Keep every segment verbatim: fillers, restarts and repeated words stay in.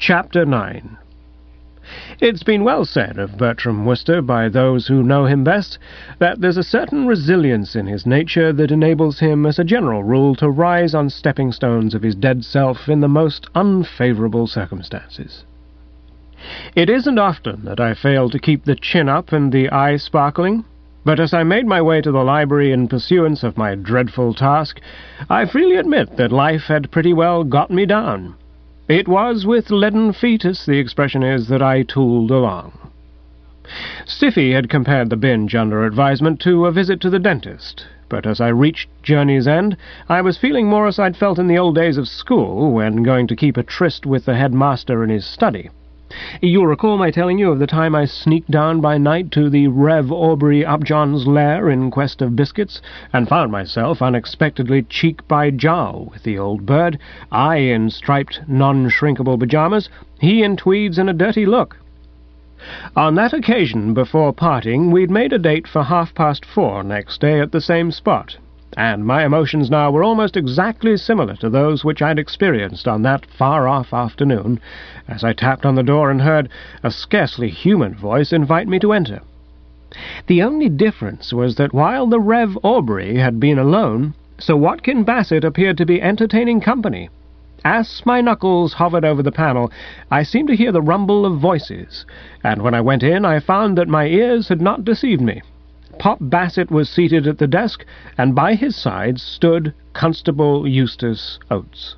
Chapter nine. It's been well said of Bertram Wooster by those who know him best that there's a certain resilience in his nature that enables him, as a general rule, to rise on stepping stones of his dead self in the most unfavourable circumstances. It isn't often that I fail to keep the chin up and the eye sparkling, but as I made my way to the library in pursuance of my dreadful task, I freely admit that life had pretty well got me down. It was with leaden feet, as the expression is, that I tooled along. Stiffy had compared the binge under advisement to a visit to the dentist, but as I reached journey's end, I was feeling more as I'd felt in the old days of school when going to keep a tryst with the headmaster in his study. You'll recall my telling you of the time I sneaked down by night to the Rev Aubrey Upjohn's lair in quest of biscuits, and found myself unexpectedly cheek by jowl with the old bird, I in striped, non-shrinkable pyjamas, he in tweeds and a dirty look. On that occasion, before parting, we'd made a date for half-past four next day at the same spot, and my emotions now were almost exactly similar to those which I'd experienced on that far-off afternoon, as I tapped on the door and heard a scarcely human voice invite me to enter. The only difference was that while the Rev Aubrey had been alone, Sir Watkin Bassett appeared to be entertaining company. As my knuckles hovered over the panel, I seemed to hear the rumble of voices, and when I went in I found that my ears had not deceived me. Pop Bassett was seated at the desk, and by his side stood Constable Eustace Oates.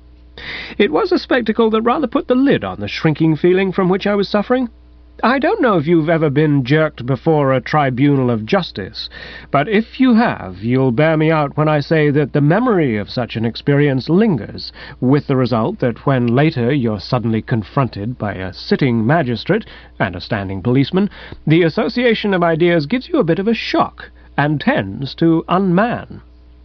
It was a spectacle that rather put the lid on the shrinking feeling from which I was suffering. I don't know if you've ever been jerked before a tribunal of justice, but if you have, you'll bear me out when I say that the memory of such an experience lingers, with the result that when later you're suddenly confronted by a sitting magistrate and a standing policeman, the association of ideas gives you a bit of a shock and tends to unman.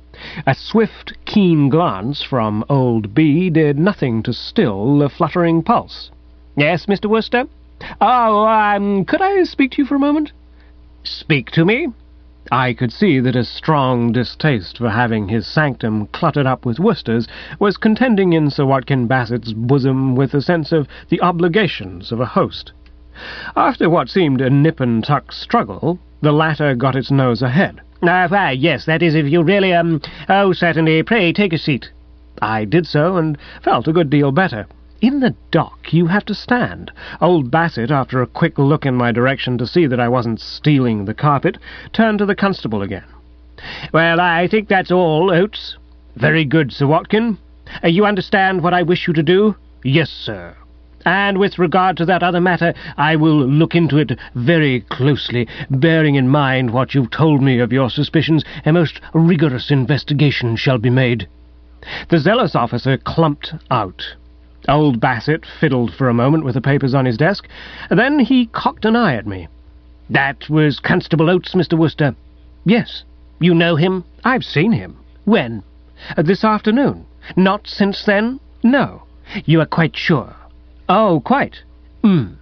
A swift, keen glance from old B did nothing to still the fluttering pulse. "Yes, Mister Wooster?" "Oh, um, could I speak to you for a moment?" "Speak to me?" I could see that a strong distaste for having his sanctum cluttered up with Woosters was contending in Sir Watkin Bassett's bosom with a sense of the obligations of a host. After what seemed a nip-and-tuck struggle, the latter got its nose ahead. "Ah, why, yes, that is, if you really, um... oh, certainly, pray take a seat." I did so, and felt a good deal better. In the dock you have to stand. Old Bassett, after a quick look in my direction to see that I wasn't stealing the carpet, turned to the constable again. "Well, I think that's all, Oates." "Very good, Sir Watkin. Uh, you understand what I wish you to do?" "Yes, sir." "And with regard to that other matter, I will look into it very closely. Bearing in mind what you've told me of your suspicions, a most rigorous investigation shall be made." The zealous officer clumped out. Old Bassett fiddled for a moment with the papers on his desk. Then he cocked an eye at me. "That was Constable Oates, Mister Wooster?" "Yes." "You know him?" "I've seen him." "When?" Uh, "This afternoon." "Not since then?" "No." "You are quite sure?" "Oh, quite." "Hmm."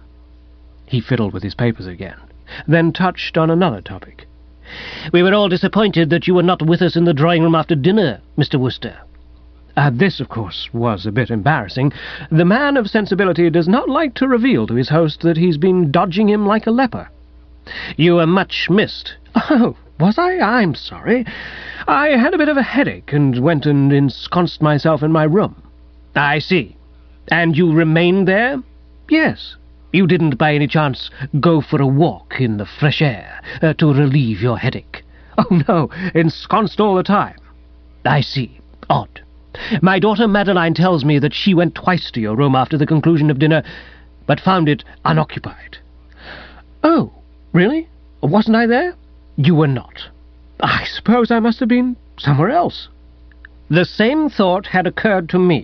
He fiddled with his papers again, then touched on another topic. "We were all disappointed that you were not with us in the drawing-room after dinner, Mister Wooster." Uh, this, of course, was a bit embarrassing. The man of sensibility does not like to reveal to his host that he's been dodging him like a leper. "You were much missed." "Oh, was I? I'm sorry. I had a bit of a headache and went and ensconced myself in my room." "I see. And you remained there?" "Yes." "You didn't by any chance go for a walk in the fresh air uh, to relieve your headache?" "Oh, no, ensconced all the time." "I see. Odd. My daughter Madeline tells me that she went twice to your room after the conclusion of dinner, but found it unoccupied." "Oh, really? Wasn't I there?" "You were not." "I suppose I must have been somewhere else." "The same thought had occurred to me.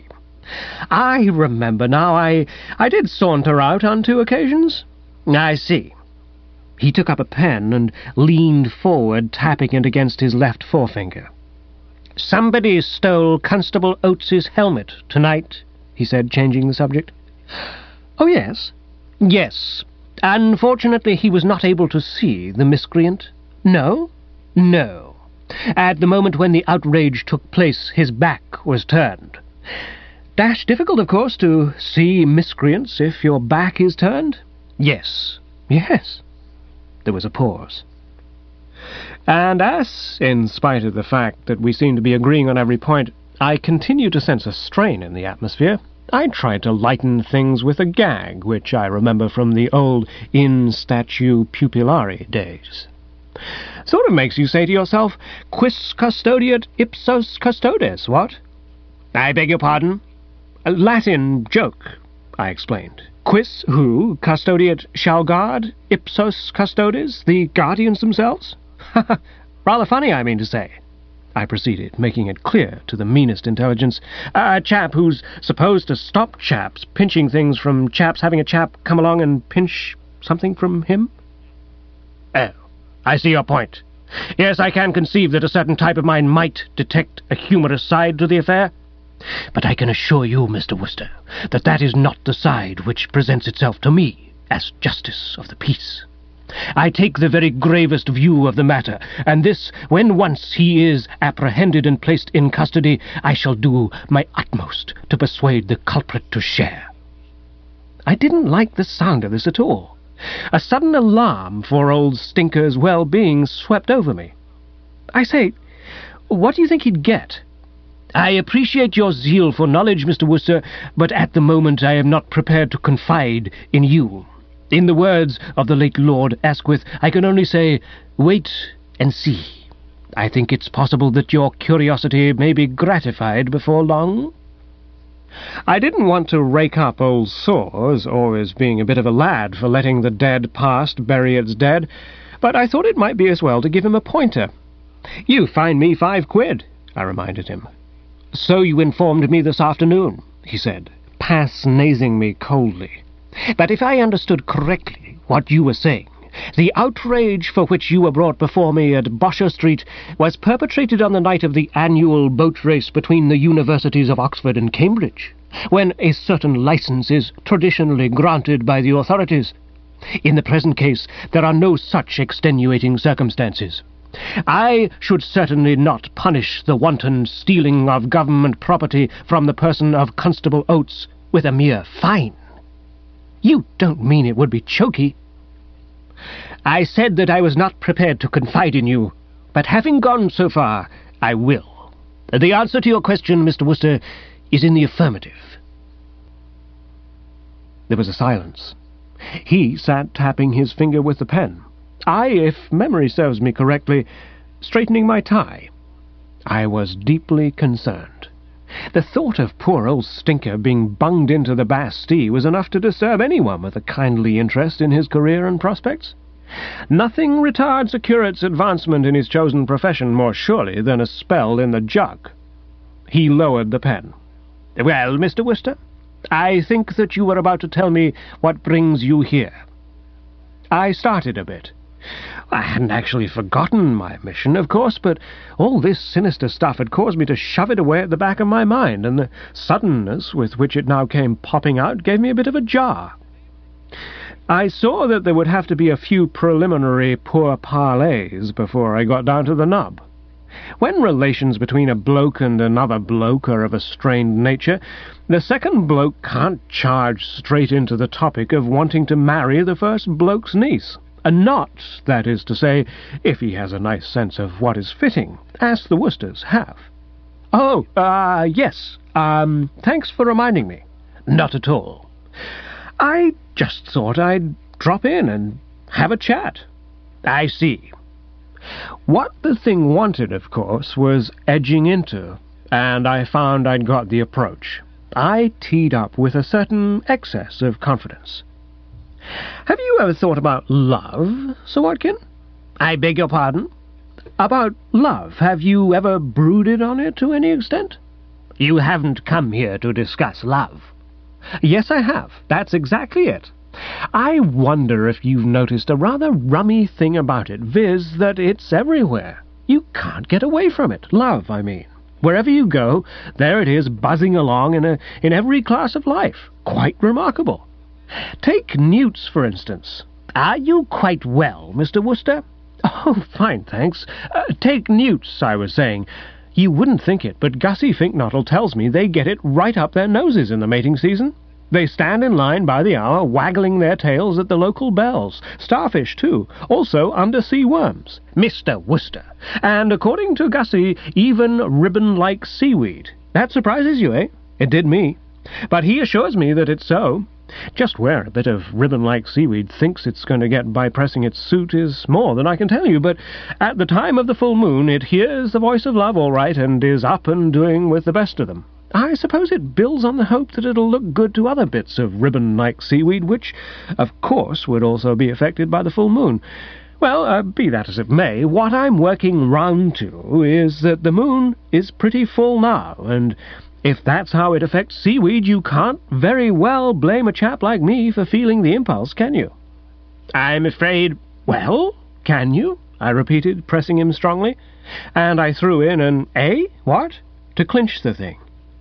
I remember now, I, I did saunter out on two occasions." "I see." He took up a pen and leaned forward, tapping it against his left forefinger. "Somebody stole Constable Oates's helmet tonight," he said, changing the subject. "Oh, yes?" "Yes. Unfortunately, he was not able to see the miscreant." "No?" "No. At the moment when the outrage took place, his back was turned. dash difficult, of course, to see miscreants if your back is turned? Yes, yes. There was a pause. And as, in spite of the fact that we seemed to be agreeing on every point, I continued to sense a strain in the atmosphere, I tried to lighten things with a gag, which I remember from the old in statu pupillari days. Sort of makes you say to yourself, quis custodiet ipsos custodes, what? I beg your pardon? A Latin joke, I explained. Quis who custodiet shall guard, ipsos custodes, the guardians themselves? Rather funny, I mean to say, I proceeded, making it clear to the meanest intelligence. A chap who's supposed to stop chaps pinching things from chaps having a chap come along and pinch something from him? Oh, I see your point. Yes, I can conceive that a certain type of mind might detect a humorous side to the affair. But I can assure you, Mister Wooster, that that is not the side which presents itself to me as Justice of the Peace. I take the very gravest view of the matter, and this, when once he is apprehended and placed in custody, I shall do my utmost to persuade the culprit to share. I didn't like the sound of this at all. A sudden alarm for old Stinker's well-being swept over me. I say, what do you think he'd get? I appreciate your zeal for knowledge, Mister Wooster, but at the moment I am not prepared to confide in you. In the words of the late Lord Asquith, I can only say, wait and see. I think it's possible that your curiosity may be gratified before long. I didn't want to rake up old sores, or as being a bit of a lad for letting the dead past bury its dead, but I thought it might be as well to give him a pointer. You fine me five quid, I reminded him. So you informed me this afternoon, he said, pass-nasing me coldly. But if I understood correctly what you were saying, the outrage for which you were brought before me at Bosher Street was perpetrated on the night of the annual boat race between the universities of Oxford and Cambridge, when a certain licence is traditionally granted by the authorities. In the present case, there are no such extenuating circumstances. I should certainly not punish the wanton stealing of government property from the person of Constable Oates with a mere fine. You don't mean it would be choky? I said that I was not prepared to confide in you, but having gone so far, I will. The answer to your question, Mister Wooster, is in the affirmative. There was a silence. He sat tapping his finger with the pen. I, if memory serves me correctly, straightening my tie. I was deeply concerned. The thought of poor old Stinker being bunged into the Bastille was enough to disturb anyone with a kindly interest in his career and prospects. Nothing retards a curate's advancement in his chosen profession more surely than a spell in the jug. He lowered the pen. Well, Mister Wooster, I think that you were about to tell me what brings you here. I started a bit. I hadn't actually forgotten my mission, of course, but all this sinister stuff had caused me to shove it away at the back of my mind, and the suddenness with which it now came popping out gave me a bit of a jar. I saw that there would have to be a few preliminary pourparlers before I got down to the nub. When relations between a bloke and another bloke are of a strained nature, the second bloke can't charge straight into the topic of wanting to marry the first bloke's niece. And not, that is to say, if he has a nice sense of what is fitting, as the Woosters have. Oh, ah, uh, yes, um, thanks for reminding me. Not at all. I just thought I'd drop in and have a chat. I see. What the thing wanted, of course, was edging into, and I found I'd got the approach. I teed up with a certain excess of confidence. Have you ever thought about love, Sir Watkin? I beg your pardon? About love. Have you ever brooded on it to any extent? You haven't come here to discuss love. Yes, I have. That's exactly it. I wonder if you've noticed a rather rummy thing about it, viz. That it's everywhere. You can't get away from it. Love, I mean. Wherever you go, there it is buzzing along in, a, in every class of life. Quite remarkable. Take newts, for instance. Are you quite well, Mister Wooster? Oh, fine, thanks. Uh, take newts, I was saying. You wouldn't think it, but Gussie Finknottle tells me they get it right up their noses in the mating season. They stand in line by the hour, waggling their tails at the local bells. Starfish, too. Also undersea worms. Mister Worcester. And according to Gussie, even ribbon-like seaweed. That surprises you, eh? It did me. But he assures me that it's so. Just where a bit of ribbon-like seaweed thinks it's going to get by pressing its suit is more than I can tell you, but at the time of the full moon it hears the voice of love all right and is up and doing with the best of them. I suppose it builds on the hope that it'll look good to other bits of ribbon-like seaweed, which, of course, would also be affected by the full moon. Well, uh, be that as it may, what I'm working round to is that the moon is pretty full now, and if that's how it affects seaweed, you can't very well blame a chap like me for feeling the impulse, can you? I'm afraid... Well, can you? I repeated, pressing him strongly, and I threw in an eh? What? To clinch the thing.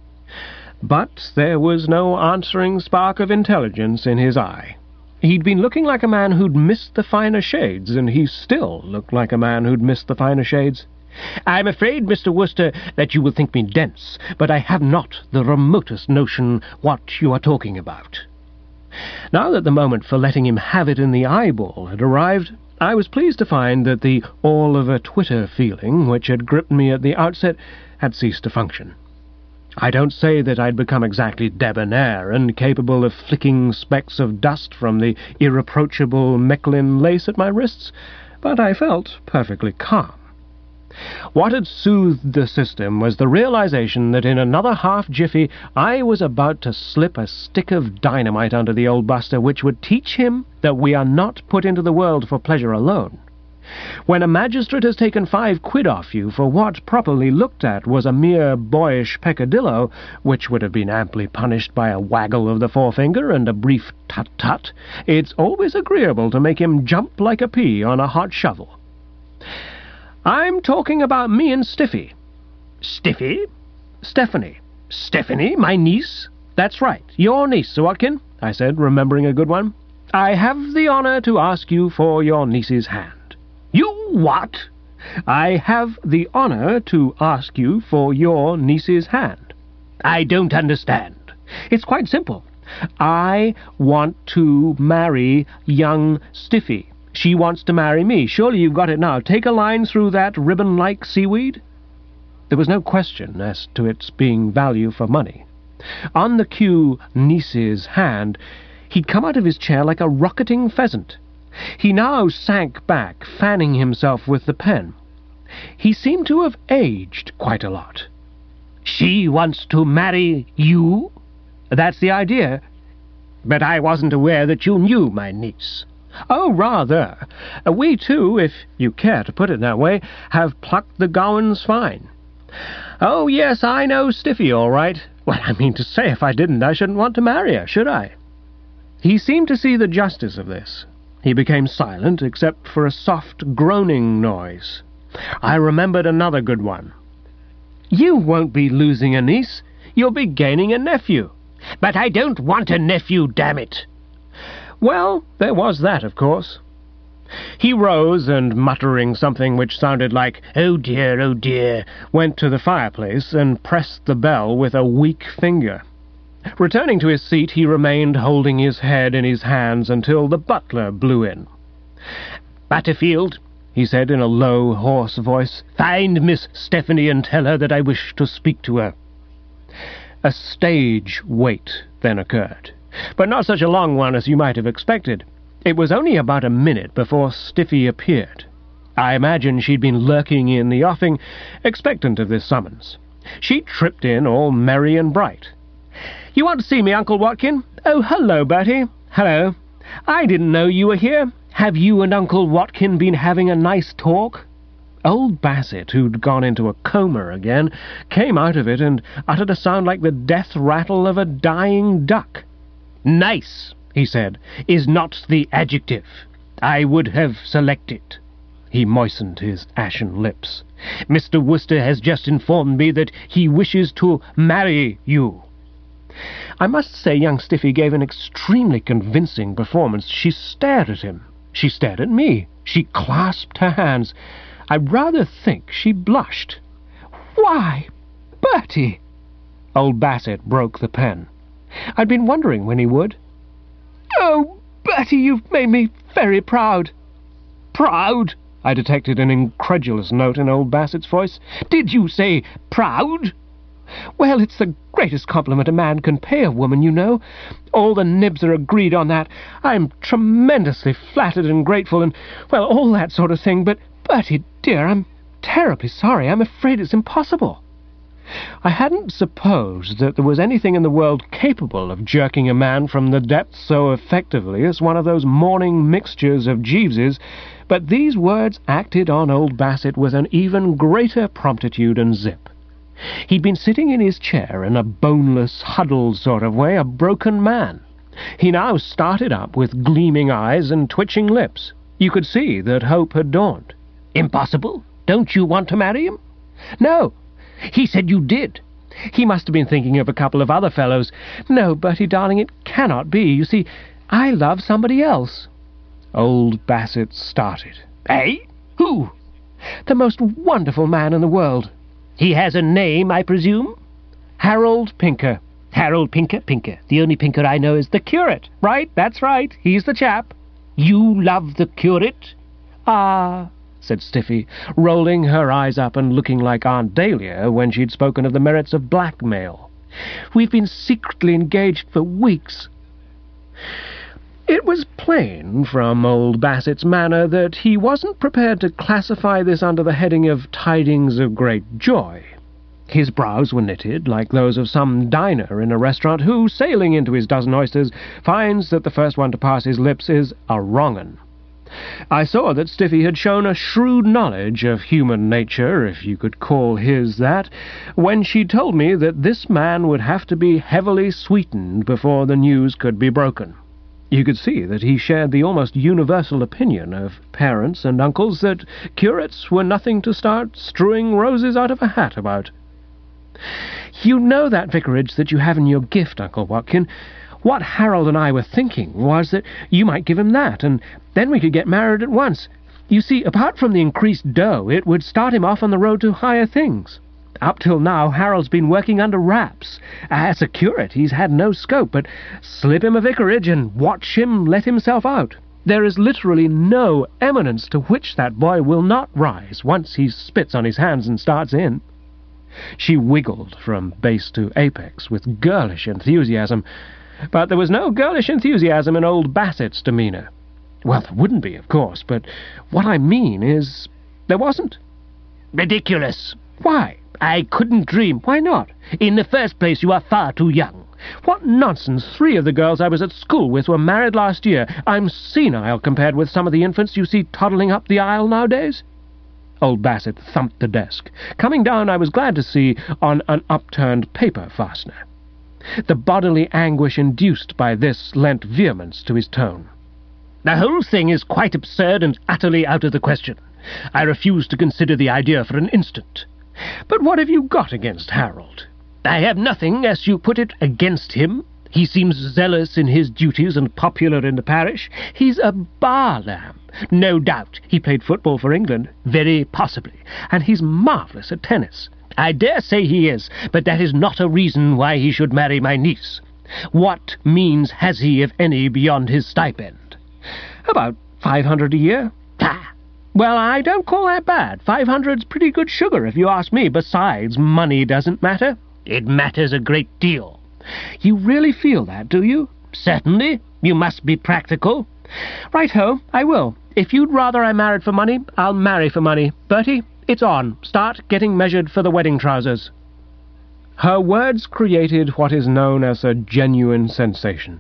But there was no answering spark of intelligence in his eye. He'd been looking like a man who'd missed the finer shades, and he still looked like a man who'd missed the finer shades. I'm afraid, Mister Worcester, that you will think me dense, but I have not the remotest notion what you are talking about. Now that the moment for letting him have it in the eyeball had arrived, I was pleased to find that the all-over-Twitter feeling, which had gripped me at the outset, had ceased to function. I don't say that I'd become exactly debonair and capable of flicking specks of dust from the irreproachable Mechlin lace at my wrists, but I felt perfectly calm. What had soothed the system was the realization that in another half-jiffy I was about to slip a stick of dynamite under the old buster which would teach him that we are not put into the world for pleasure alone. When a magistrate has taken five quid off you for what, properly looked at, was a mere boyish peccadillo, which would have been amply punished by a waggle of the forefinger and a brief tut-tut, it's always agreeable to make him jump like a pea on a hot shovel. I'm talking about me and Stiffy. Stiffy? Stephanie. Stephanie, my niece? That's right, your niece, Sir Watkin, I said, remembering a good one. I have the honour to ask you for your niece's hand. You what? I have the honour to ask you for your niece's hand. I don't understand. It's quite simple. I want to marry young Stiffy. She wants to marry me. Surely you've got it now. Take a line through that ribbon-like seaweed. There was no question as to its being value for money. On the cue niece's hand, he'd come out of his chair like a rocketing pheasant. He now sank back, fanning himself with the pen. He seemed to have aged quite a lot. She wants to marry you? That's the idea. But I wasn't aware that you knew my niece. Oh, rather. We, too, if you care to put it that way, have plucked the gowans fine. Oh, yes, I know Stiffy, all right. Well, I mean to say, if I didn't, I shouldn't want to marry her, should I? He seemed to see the justice of this. He became silent, except for a soft groaning noise. I remembered another good one. You won't be losing a niece. You'll be gaining a nephew. But I don't want a nephew, damn it. Well, there was that, of course. He rose and, muttering something which sounded like, "Oh dear, oh dear," went to the fireplace and pressed the bell with a weak finger. Returning to his seat, he remained holding his head in his hands until the butler blew in. "Butterfield," he said in a low, hoarse voice, "find Miss Stephanie and tell her that I wish to speak to her." A stage wait then occurred, but not such a long one as you might have expected. It was only about a minute before Stiffy appeared. I imagine she'd been lurking in the offing, expectant of this summons. She tripped in all merry and bright. "You want to see me, Uncle Watkin? Oh, hello, Bertie. Hello. I didn't know you were here. Have you and Uncle Watkin been having a nice talk?" Old Bassett, who'd gone into a coma again, came out of it and uttered a sound like the death rattle of a dying duck. "Nice," he said, "is not the adjective I would have selected." He moistened his ashen lips. "Mister Worcester has just informed me that he wishes to marry you." I must say young Stiffy gave an extremely convincing performance. She stared at him. She stared at me. She clasped her hands. I rather think she blushed. Why, Bertie!" Old Bassett broke the pen. I'd been wondering when he would. "Oh, Bertie, you've made me very proud." "Proud?" I detected an incredulous note in old Bassett's voice. "Did you say proud?" "Well, it's the greatest compliment a man can pay a woman, you know. All the nibs are agreed on that. I'm tremendously flattered and grateful and, well, all that sort of thing. But, Bertie, dear, I'm terribly sorry. I'm afraid it's impossible." I hadn't supposed that there was anything in the world capable of jerking a man from the depths so effectively as one of those morning mixtures of Jeeveses, but these words acted on old Bassett with an even greater promptitude and zip. He'd been sitting in his chair in a boneless, huddled sort of way, a broken man. He now started up with gleaming eyes and twitching lips. You could see that hope had dawned. "Impossible? Don't you want to marry him?" "No. He said you did. He must have been thinking of a couple of other fellows. No, Bertie, darling, it cannot be. You see, I love somebody else." Old Bassett started. "Eh? Who?" "The most wonderful man in the world." "He has a name, I presume?" "Harold Pinker." "Harold Pinker, Pinker. The only Pinker I know is the curate." "Right, that's right. He's the chap." "You love the curate?" "Ah," said Stiffy, rolling her eyes up and looking like Aunt Dahlia when she'd spoken of the merits of blackmail. "We've been secretly engaged for weeks." It was plain from old Bassett's manner that he wasn't prepared to classify this under the heading of tidings of great joy. His brows were knitted like those of some diner in a restaurant who, sailing into his dozen oysters, finds that the first one to pass his lips is a wrong 'un. I saw that Stiffy had shown a shrewd knowledge of human nature, if you could call his that, when she told me that this man would have to be heavily sweetened before the news could be broken. You could see that he shared the almost universal opinion of parents and uncles that curates were nothing to start strewing roses out of a hat about. "You know that vicarage that you have in your gift, Uncle Watkin. What Harold and I were thinking was that you might give him that, and then we could get married at once. You see, apart from the increased dough, it would start him off on the road to higher things. Up till now, Harold's been working under wraps. As a curate, he's had no scope, but slip him a vicarage and watch him let himself out. There is literally no eminence to which that boy will not rise once he spits on his hands and starts in." She wiggled from base to apex with girlish enthusiasm, but there was no girlish enthusiasm in old Bassett's demeanour. Well, there wouldn't be, of course, but what I mean is, there wasn't. "Ridiculous." "Why?" "I couldn't dream." "Why not?" "In the first place, you are far too young." "What nonsense! Three of the girls I was at school with were married last year. I'm senile compared with some of the infants you see toddling up the aisle nowadays." Old Bassett thumped the desk. Coming down, I was glad to see, on an upturned paper fastener. The bodily anguish induced by this lent vehemence to his tone. "The whole thing is quite absurd and utterly out of the question. I refuse to consider the idea for an instant." "But what have you got against Harold?" "I have nothing, as you put it, against him. He seems zealous in his duties and popular in the parish. He's a bar lamb. No doubt he played football for England, very possibly, and he's marvellous at tennis. I dare say he is, but that is not a reason why he should marry my niece. What means has he, if any, beyond his stipend?" "About five hundred a year." "Ah! Well, I don't call that bad. Five hundred's pretty good sugar, if you ask me. Besides, money doesn't matter." "It matters a great deal." "You really feel that, do you?" "Certainly. You must be practical." "Right-ho, I will. If you'd rather I married for money, I'll marry for money. Bertie, it's on. Start getting measured for the wedding trousers." Her words created what is known as a genuine sensation.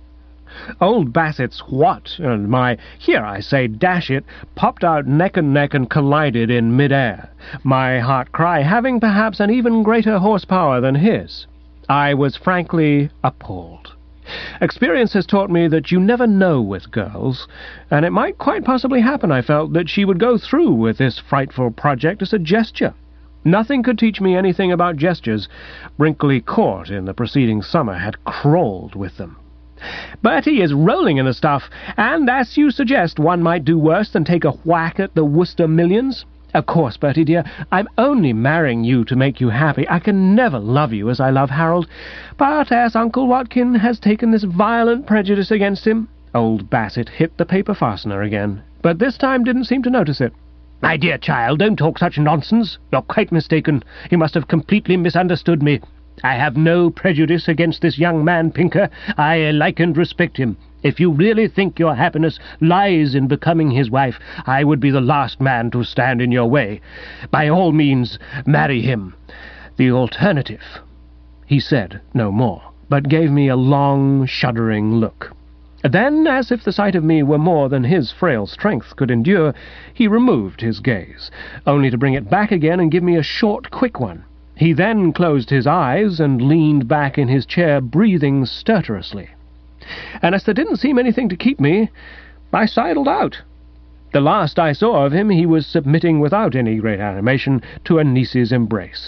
Old Bassett's what and my "here, I say, dash it," popped out neck and neck and collided in mid-air, my heart cry having perhaps an even greater horsepower than his. I was frankly appalled. Experience has taught me that you never know with girls, and it might quite possibly happen, I felt, that she would go through with this frightful project as a gesture. Nothing could teach me anything about gestures. Brinkley Court in the preceding summer had crawled with them. "Bertie is rolling in the stuff, and, as you suggest, one might do worse than take a whack at the Worcester millions. Of course, Bertie dear, I'm only marrying you to make you happy. I can never love you as I love Harold. But as Uncle Watkin has taken this violent prejudice against him—" Old Bassett hit the paper fastener again, but this time didn't seem to notice it. "My dear child, don't talk such nonsense. You're quite mistaken. You must have completely misunderstood me. I have no prejudice against this young man, Pinker. I like and respect him. If you really think your happiness lies in becoming his wife, I would be the last man to stand in your way. By all means, marry him. The alternative—" He said no more, but gave me a long, shuddering look. Then, as if the sight of me were more than his frail strength could endure, he removed his gaze, only to bring it back again and give me a short, quick one. He then closed his eyes and leaned back in his chair, breathing stertorously. And as there didn't seem anything to keep me, I sidled out. The last I saw of him, he was submitting without any great animation to a niece's embrace.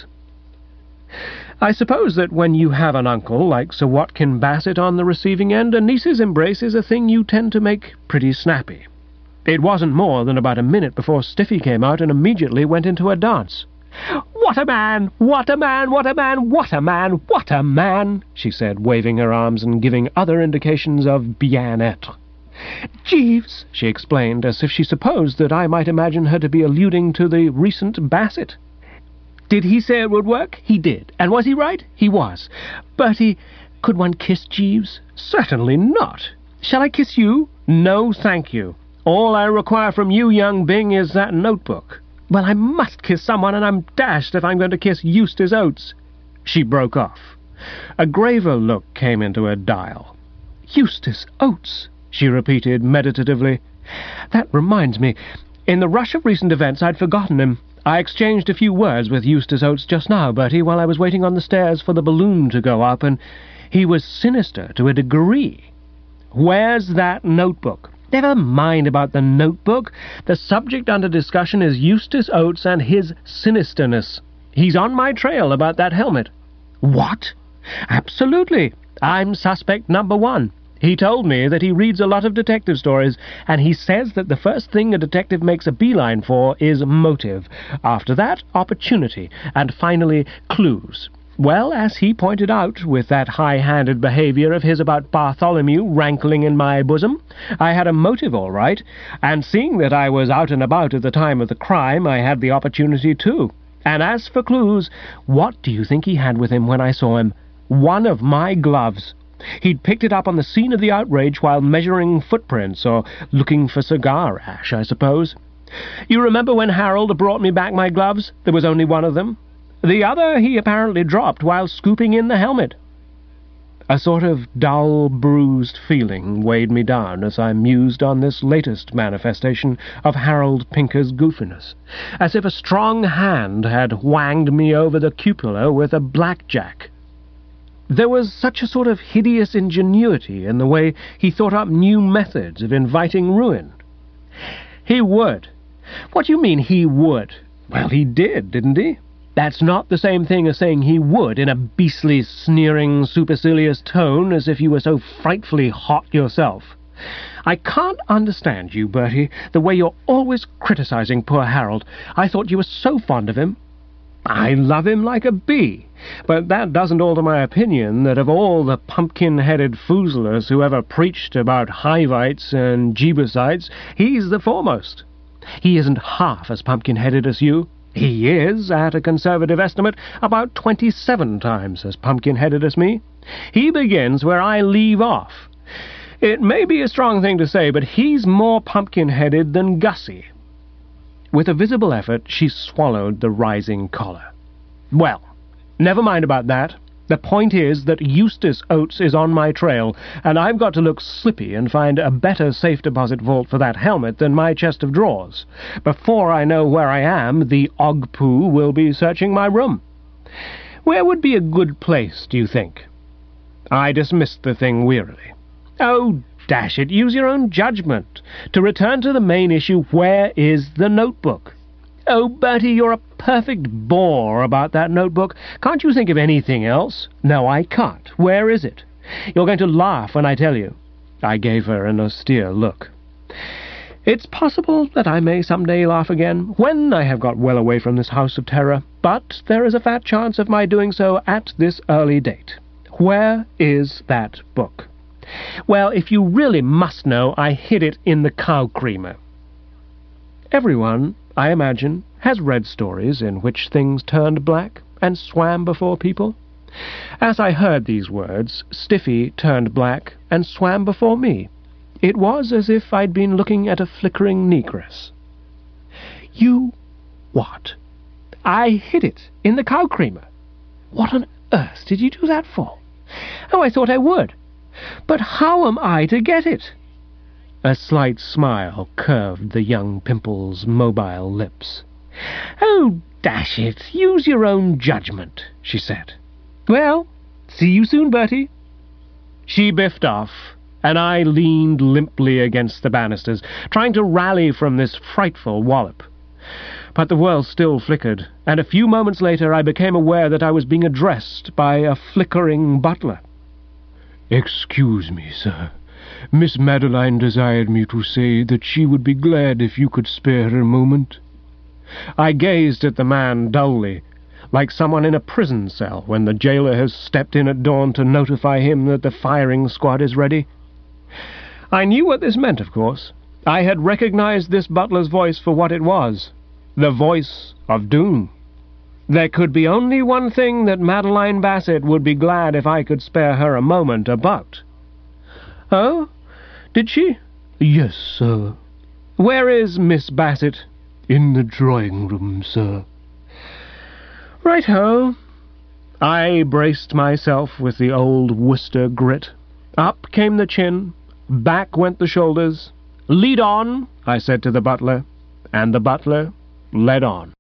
I suppose that when you have an uncle like Sir Watkin Bassett on the receiving end, a niece's embrace is a thing you tend to make pretty snappy. It wasn't more than about a minute before Stiffy came out and immediately went into a dance. "What a man! What a man! What a man! What a man! What a man!" she said, waving her arms and giving other indications of bien-être. "Jeeves," she explained, as if she supposed that I might imagine her to be alluding to the recent Bassett. "Did he say it would work? He did. And was he right? He was. Bertie, could one kiss Jeeves?" "Certainly not. Shall I kiss you?" "No, thank you. All I require from you, young Bing, is that notebook." "Well, I must kiss someone, and I'm dashed if I'm going to kiss Eustace Oates." She broke off. A graver look came into her dial. "Eustace Oates," she repeated meditatively. "That reminds me. In the rush of recent events, I'd forgotten him. I exchanged a few words with Eustace Oates just now, Bertie, while I was waiting on the stairs for the balloon to go up, and he was sinister to a degree. Where's that notebook?" "Never mind about the notebook. The subject under discussion is Eustace Oates and his sinisterness. He's on my trail about that helmet." "What?" "Absolutely. I'm suspect number one. He told me that he reads a lot of detective stories, and he says that the first thing a detective makes a beeline for is motive. After that, opportunity, and finally, clues. Well, as he pointed out, with that high-handed behaviour of his about Bartholomew rankling in my bosom, I had a motive all right, and seeing that I was out and about at the time of the crime, I had the opportunity too. And as for clues, what do you think he had with him when I saw him? One of my gloves. He'd picked it up on the scene of the outrage while measuring footprints, or looking for cigar ash, I suppose. You remember when Harold brought me back my gloves? There was only one of them. The other he apparently dropped while scooping in the helmet." A sort of dull, bruised feeling weighed me down as I mused on this latest manifestation of Harold Pinker's goofiness, as if a strong hand had whanged me over the cupola with a blackjack. There was such a sort of hideous ingenuity in the way he thought up new methods of inviting ruin. "He would." "What do you mean, he would?" "Well, he did, didn't he?" "That's not the same thing as saying he would in a beastly, sneering, supercilious tone, as if you were so frightfully hot yourself. I can't understand you, Bertie, the way you're always criticizing poor Harold. I thought you were so fond of him." "I love him like a bee, but that doesn't alter my opinion that of all the pumpkin-headed foozlers who ever preached about Hivites and Jebusites, he's the foremost. He isn't half as pumpkin-headed as you. He is, at a conservative estimate, about twenty-seven times as pumpkin-headed as me. He begins where I leave off. It may be a strong thing to say, but he's more pumpkin-headed than Gussie." With a visible effort, she swallowed the rising choler. "Well, never mind about that. The point is that Eustace Oates is on my trail, and I've got to look slippy and find a better safe-deposit vault for that helmet than my chest of drawers. Before I know where I am, the Ogpoo will be searching my room. Where would be a good place, do you think?" I dismissed the thing wearily. "Oh, dash it, use your own judgment. To return to the main issue, where is the notebook?" "Oh, Bertie, you're a perfect bore about that notebook. Can't you think of anything else?" "No, I can't. Where is it?" "You're going to laugh when I tell you." I gave her an austere look. It's possible that I may some day laugh again, when I have got well away from this house of terror, but there is a fat chance of my doing so at this early date. Where is that book? Well, if you really must know, I hid it in the cow creamer. Everyone, I imagine, has read stories in which things turned black and swam before people. As I heard these words, Stiffy turned black and swam before me. It was as if I'd been looking at a flickering negress. You what? I hid it in the cow creamer. What on earth did you do that for? Oh, I thought I would. But how am I to get it? A slight smile curved the young Pimple's mobile lips. Oh, dash it, use your own judgment, she said. Well, see you soon, Bertie. She biffed off, and I leaned limply against the banisters, trying to rally from this frightful wallop. But the world still flickered, and a few moments later I became aware that I was being addressed by a flickering butler. "Excuse me, sir. Miss Madeline desired me to say that she would be glad if you could spare her a moment." I gazed at the man dully, like someone in a prison cell when the jailer has stepped in at dawn to notify him that the firing squad is ready. I knew what this meant, of course. I had recognized this butler's voice for what it was, the voice of doom. There could be only one thing that Madeline Bassett would be glad if I could spare her a moment about. "Oh? Did she?" "Yes, sir." "Where is Miss Bassett?" "In the drawing-room, sir." "Right-ho." I braced myself with the old Worcester grit. Up came the chin, back went the shoulders. "Lead on," I said to the butler, and the butler led on.